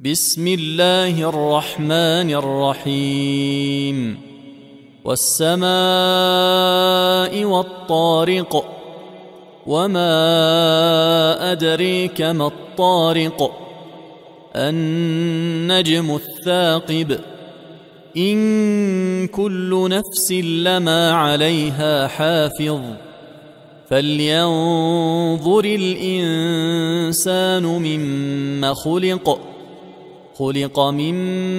بسم الله الرحمن الرحيم والسماء والطارق وما أدريك ما الطارق النجم الثاقب إن كل نفس لما عليها حافظ فلينظر الإنسان مما خلق من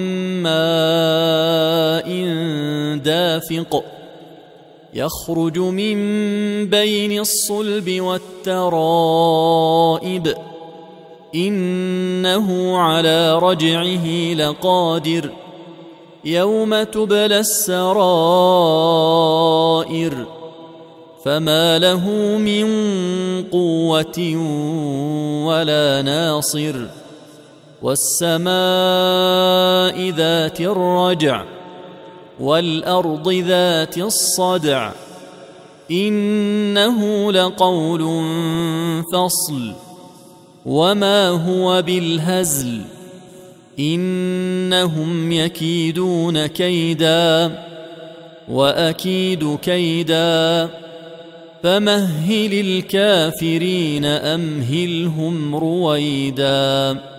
ماء دافق يخرج من بين الصلب والترائب إنه على رجعه لقادر يوم تبلى السرائر فما له من قوة ولا ناصر والسماء ذات الرجع والأرض ذات الصدع إنه لقول فصل وما هو بالهزل إنهم يكيدون كيدا وأكيد كيدا فمهل الكافرين أمهلهم رويدا.